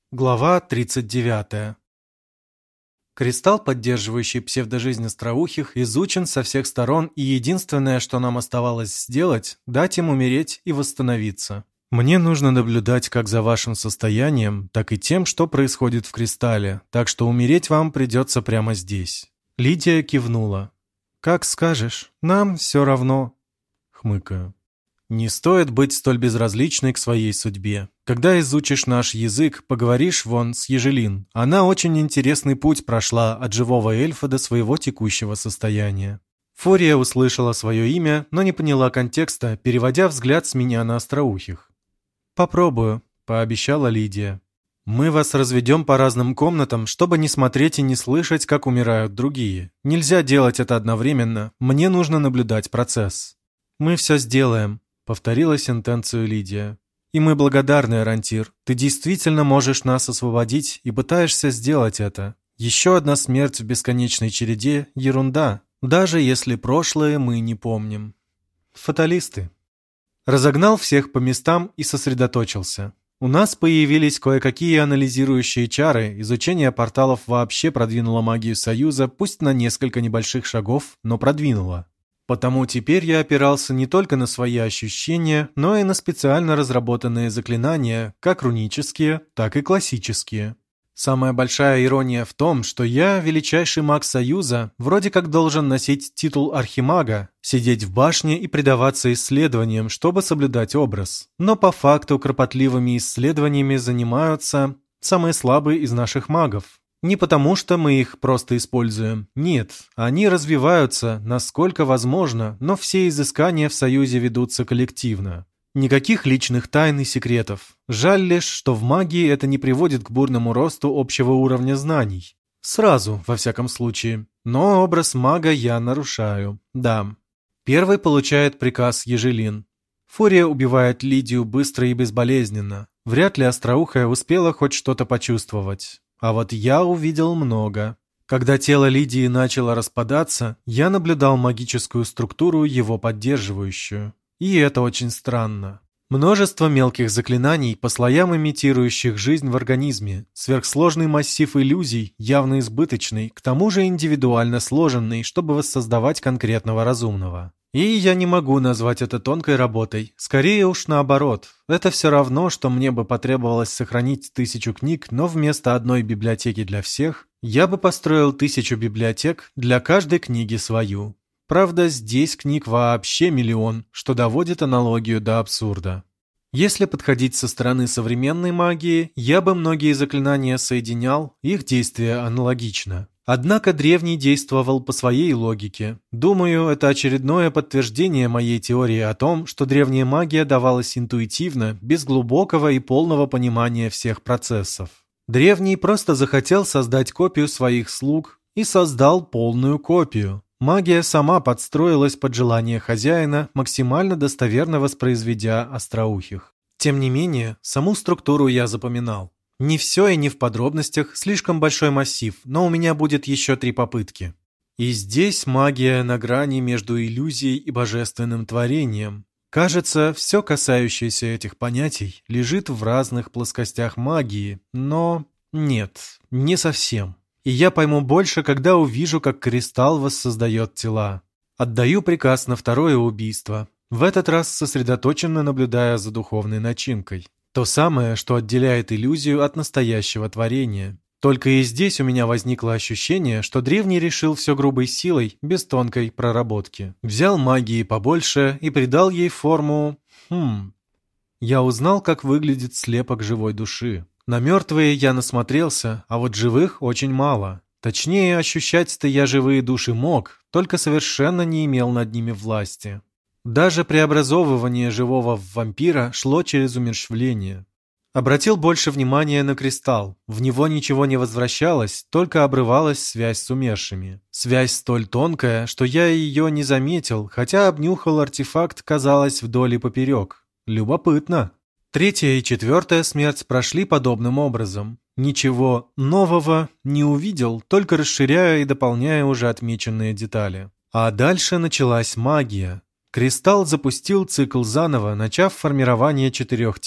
Глава 39. Кристалл, поддерживающий псевдожизнь остроухих, изучен со всех сторон, и единственное, что нам оставалось сделать, дать им умереть и восстановиться. Мне нужно наблюдать как за вашим состоянием, так и тем, что происходит в кристалле, так что умереть вам придется прямо здесь. Лидия кивнула. «Как скажешь, нам все равно», — хмыкаю. Не стоит быть столь безразличной к своей судьбе. Когда изучишь наш язык, поговоришь вон с Ежелин. Она очень интересный путь прошла от живого эльфа до своего текущего состояния. Фурия услышала свое имя, но не поняла контекста, переводя взгляд с меня на остроухих. «Попробую», — пообещала Лидия. «Мы вас разведем по разным комнатам, чтобы не смотреть и не слышать, как умирают другие. Нельзя делать это одновременно. Мне нужно наблюдать процесс». «Мы все сделаем», — повторила сентенцию Лидия. «И мы благодарны, Арантир. Ты действительно можешь нас освободить и пытаешься сделать это. Еще одна смерть в бесконечной череде — ерунда, даже если прошлое мы не помним». Фаталисты. Разогнал всех по местам и сосредоточился. У нас появились кое-какие анализирующие чары, изучение порталов вообще продвинуло магию Союза, пусть на несколько небольших шагов, но продвинуло. Потому теперь я опирался не только на свои ощущения, но и на специально разработанные заклинания, как рунические, так и классические. Самая большая ирония в том, что я, величайший маг Союза, вроде как должен носить титул архимага, сидеть в башне и предаваться исследованиям, чтобы соблюдать образ. Но по факту кропотливыми исследованиями занимаются самые слабые из наших магов. Не потому, что мы их просто используем. Нет, они развиваются, насколько возможно, но все изыскания в Союзе ведутся коллективно. Никаких личных тайн и секретов. Жаль лишь, что в магии это не приводит к бурному росту общего уровня знаний. Сразу, во всяком случае. Но образ мага я нарушаю. Да. Первый получает приказ Ежелин. Фурия убивает Лидию быстро и безболезненно. Вряд ли остроухая успела хоть что-то почувствовать. А вот я увидел много. Когда тело Лидии начало распадаться, я наблюдал магическую структуру, его поддерживающую. И это очень странно. Множество мелких заклинаний, по слоям имитирующих жизнь в организме, сверхсложный массив иллюзий, явно избыточный, к тому же индивидуально сложенный, чтобы воссоздавать конкретного разумного. И я не могу назвать это тонкой работой. Скорее уж наоборот. Это все равно, что мне бы потребовалось сохранить 1000 книг, но вместо одной библиотеки для всех, я бы построил 1000 библиотек, для каждой книги свою. Правда, здесь книг вообще миллион, что доводит аналогию до абсурда. Если подходить со стороны современной магии, я бы многие заклинания соединял, их действие аналогично. Однако древний действовал по своей логике. Думаю, это очередное подтверждение моей теории о том, что древняя магия давалась интуитивно, без глубокого и полного понимания всех процессов. Древний просто захотел создать копию своих слуг и создал полную копию. Магия сама подстроилась под желание хозяина, максимально достоверно воспроизведя остроухих. Тем не менее, саму структуру я запоминал. Не все и не в подробностях, слишком большой массив, но у меня будет еще 3 попытки. И здесь магия на грани между иллюзией и божественным творением. Кажется, все касающееся этих понятий лежит в разных плоскостях магии, но нет, не совсем. И я пойму больше, когда увижу, как кристалл воссоздает тела. Отдаю приказ на второе убийство, в этот раз сосредоточенно наблюдая за духовной начинкой. То самое, что отделяет иллюзию от настоящего творения. Только и здесь у меня возникло ощущение, что древний решил все грубой силой, без тонкой проработки. Взял магии побольше и придал ей форму... Я узнал, как выглядит слепок живой души. На мертвые я насмотрелся, а вот живых очень мало. Точнее, ощущать-то я живые души мог, только совершенно не имел над ними власти. Даже преобразовывание живого в вампира шло через умерщвление. Обратил больше внимания на кристалл. В него ничего не возвращалось, только обрывалась связь с умершими. Связь столь тонкая, что я ее не заметил, хотя обнюхал артефакт, казалось, вдоль и поперек. Любопытно. 3-я и 4-я смерть прошли подобным образом. Ничего нового не увидел, только расширяя и дополняя уже отмеченные детали. А дальше началась магия. Кристалл запустил цикл заново, начав формирование 4 тел.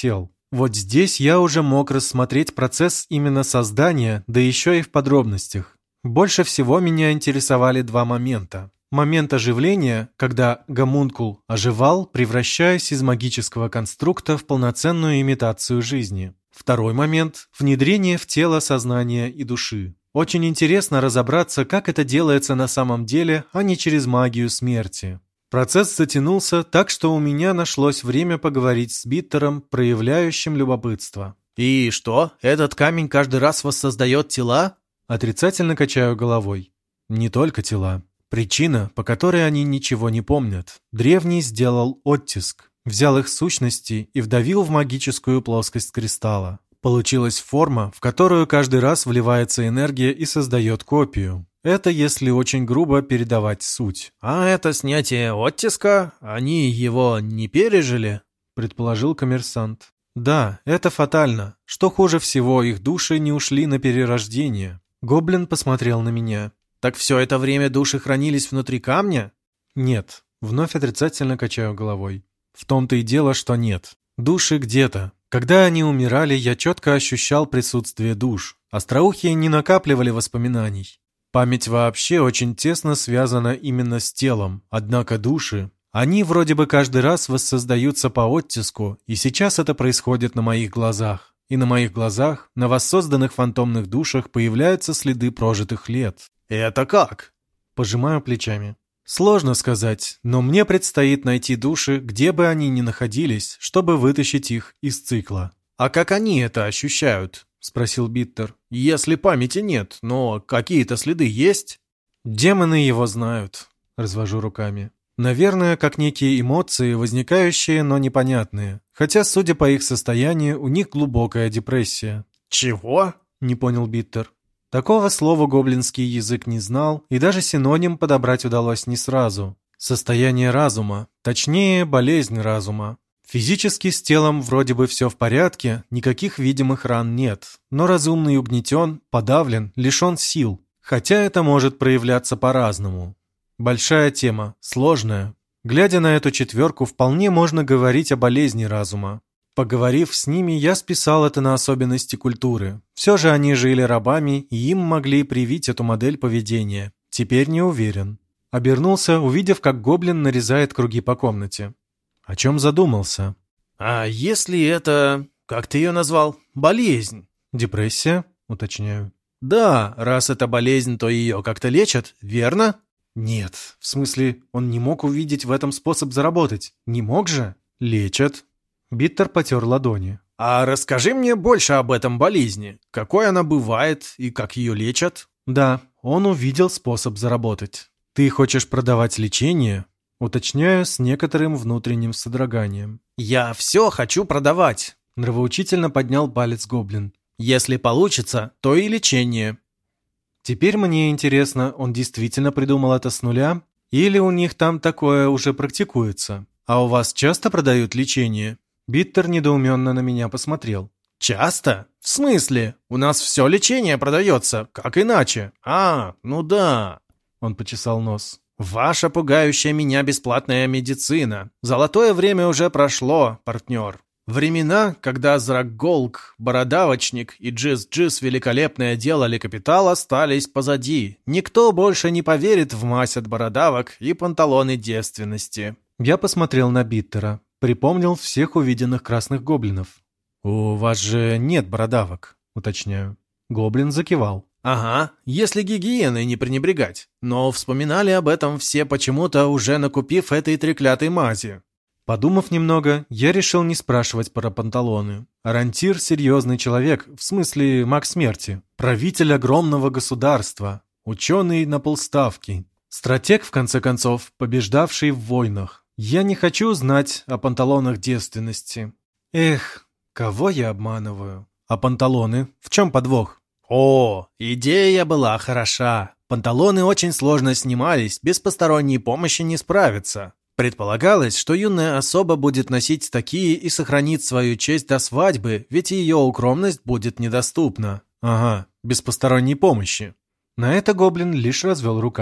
Вот здесь я уже мог рассмотреть процесс именно создания, да еще и в подробностях. Больше всего меня интересовали два момента. Момент оживления, когда гомункул оживал, превращаясь из магического конструкта в полноценную имитацию жизни. Второй момент – внедрение в тело сознания и души. Очень интересно разобраться, как это делается на самом деле, а не через магию смерти. Процесс затянулся так, что у меня нашлось время поговорить с Биттером, проявляющим любопытство. «И что, этот камень каждый раз воссоздает тела?» Отрицательно качаю головой. Не только тела. Причина, по которой они ничего не помнят. Древний сделал оттиск, взял их сущности и вдавил в магическую плоскость кристалла. Получилась форма, в которую каждый раз вливается энергия и создает копию. Это если очень грубо передавать суть. «А это снятие оттиска? Они его не пережили?» — предположил коммерсант. «Да, это фатально. Что хуже всего, их души не ушли на перерождение». Гоблин посмотрел на меня. «Так все это время души хранились внутри камня?» «Нет». Вновь отрицательно качаю головой. В том-то и дело, что нет. Души где-то. Когда они умирали, я четко ощущал присутствие душ. Остроухие не накапливали воспоминаний. Память вообще очень тесно связана именно с телом. Однако души, они вроде бы каждый раз воссоздаются по оттиску, и сейчас это происходит на моих глазах. И на моих глазах, на воссозданных фантомных душах появляются следы прожитых лет. «Это как?» Пожимаю плечами. Сложно сказать, но мне предстоит найти души, где бы они ни находились, чтобы вытащить их из цикла. «А как они это ощущают?» — спросил Биттер. «Если памяти нет, но какие-то следы есть?» «Демоны его знают», — развожу руками. «Наверное, как некие эмоции, возникающие, но непонятные. Хотя, судя по их состоянию, у них глубокая депрессия». «Чего?» — не понял Биттер. Такого слова гоблинский язык не знал, и даже синоним подобрать удалось не сразу. Состояние разума, точнее, болезнь разума. Физически с телом вроде бы все в порядке, никаких видимых ран нет, но разумный угнетен, подавлен, лишен сил, хотя это может проявляться по-разному. Большая тема, сложная. Глядя на эту четверку, вполне можно говорить о болезни разума. Поговорив с ними, я списал это на особенности культуры. Все же они жили рабами, и им могли привить эту модель поведения. Теперь не уверен. Обернулся, увидев, как гоблин нарезает круги по комнате. О чем задумался? «А если это... как ты ее назвал? Болезнь?» Депрессия, уточняю. «Да, раз это болезнь, то ее как-то лечат, верно?» Нет, в смысле, он не мог увидеть в этом способ заработать. Не мог же? Лечат. Биттер потер ладони. «А расскажи мне больше об этом болезни. Какой она бывает и как ее лечат?» Да, он увидел способ заработать. Ты хочешь продавать лечение? Уточняю с некоторым внутренним содроганием. «Я все хочу продавать», — нравоучительно поднял палец гоблин. «Если получится, то и лечение». Теперь мне интересно, он действительно придумал это с нуля? Или у них там такое уже практикуется? А у вас часто продают лечение? Биттер недоуменно на меня посмотрел. «Часто? В смысле? У нас все лечение продается, как иначе?» Ну да», — он почесал нос. «Ваша пугающая меня бесплатная медицина. Золотое время уже прошло, партнер. Времена, когда Зрагголк, Бородавочник и Джиз-Джиз великолепное делали капитал, остались позади. Никто больше не поверит в мазь от бородавок и панталоны девственности». Я посмотрел на Биттера, припомнил всех увиденных красных гоблинов. «У вас же нет бородавок», — уточняю. Гоблин закивал. «Ага, если гигиеной не пренебрегать. Но вспоминали об этом все почему-то, уже накупив этой треклятой мази». Подумав немного, я решил не спрашивать про панталоны. Арантир — серьезный человек, в смысле маг смерти. Правитель огромного государства. Ученый на полставки. Стратег, в конце концов, побеждавший в войнах. Я не хочу знать о панталонах девственности. Эх, кого я обманываю? А панталоны? В чем подвох? «О, идея была хороша. Панталоны очень сложно снимались, без посторонней помощи не справиться. Предполагалось, что юная особа будет носить такие и сохранит свою честь до свадьбы, ведь ее укромность будет недоступна». Ага, без посторонней помощи. На это гоблин лишь развел руками.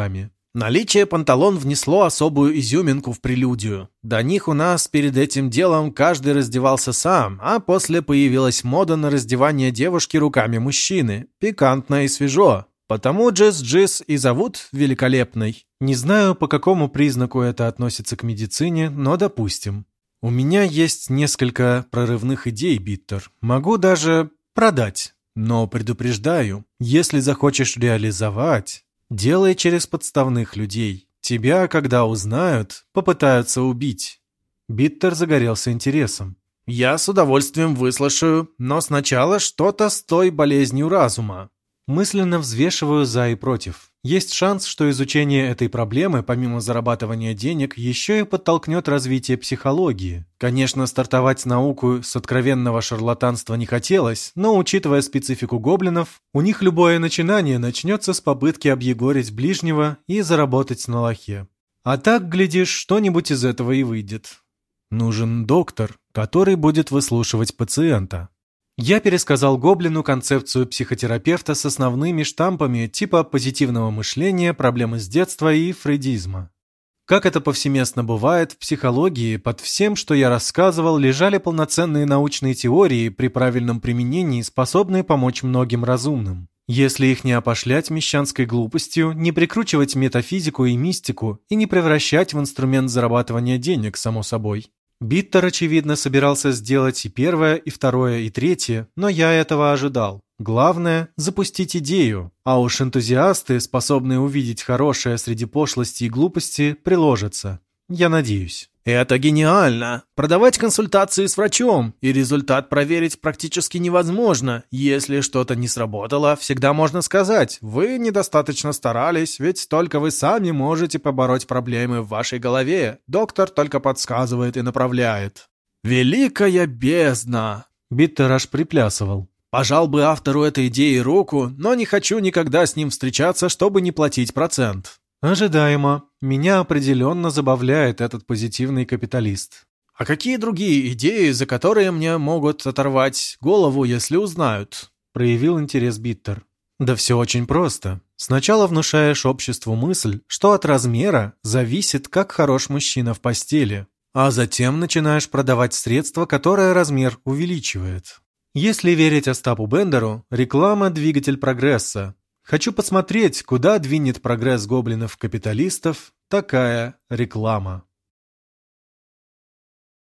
Наличие панталон внесло особую изюминку в прелюдию. До них у нас перед этим делом каждый раздевался сам, а после появилась мода на раздевание девушки руками мужчины. Пикантно и свежо. Потому Джиз и зовут Великолепной. Не знаю, по какому признаку это относится к медицине, но допустим. У меня есть несколько прорывных идей, Биттер. Могу даже продать. Но предупреждаю, если захочешь реализовать, делай через подставных людей. Тебя, когда узнают, попытаются убить. Биттер загорелся интересом. Я с удовольствием выслушаю, но сначала что-то с той болезнью разума. Мысленно взвешиваю за и против. Есть шанс, что изучение этой проблемы, помимо зарабатывания денег, еще и подтолкнет развитие психологии. Конечно, стартовать науку с откровенного шарлатанства не хотелось, но, учитывая специфику гоблинов, у них любое начинание начнется с попытки объегорить ближнего и заработать на лохе. А так, глядишь, что-нибудь из этого и выйдет. Нужен доктор, который будет выслушивать пациента. Я пересказал гоблину концепцию психотерапевта с основными штампами типа позитивного мышления, проблемы с детства и фрейдизма. Как это повсеместно бывает, в психологии под всем, что я рассказывал, лежали полноценные научные теории, при правильном применении способные помочь многим разумным. Если их не опошлять мещанской глупостью, не прикручивать метафизику и мистику и не превращать в инструмент зарабатывания денег, само собой. Биттер, очевидно, собирался сделать и первое, и второе, и третье, но я этого ожидал. Главное – запустить идею, а уж энтузиасты, способные увидеть хорошее среди пошлости и глупости, приложатся. Я надеюсь. Это гениально! Продавать консультации с врачом, и результат проверить практически невозможно. Если что-то не сработало, всегда можно сказать: вы недостаточно старались, ведь только вы сами можете побороть проблемы в вашей голове. Доктор только подсказывает и направляет. Великая бездна! Биттер аж приплясывал. Пожал бы автору этой идеи руку, но не хочу никогда с ним встречаться, чтобы не платить процент. Ожидаемо. Меня определенно забавляет этот позитивный капиталист. А какие другие идеи, за которые мне могут оторвать голову, если узнают? Проявил интерес Биттер. Да все очень просто. Сначала внушаешь обществу мысль, что от размера зависит, как хорош мужчина в постели, а затем начинаешь продавать средства, которое размер увеличивает. Если верить Остапу Бендеру, реклама – двигатель прогресса. Хочу посмотреть, куда двинет прогресс гоблинов-капиталистов такая реклама.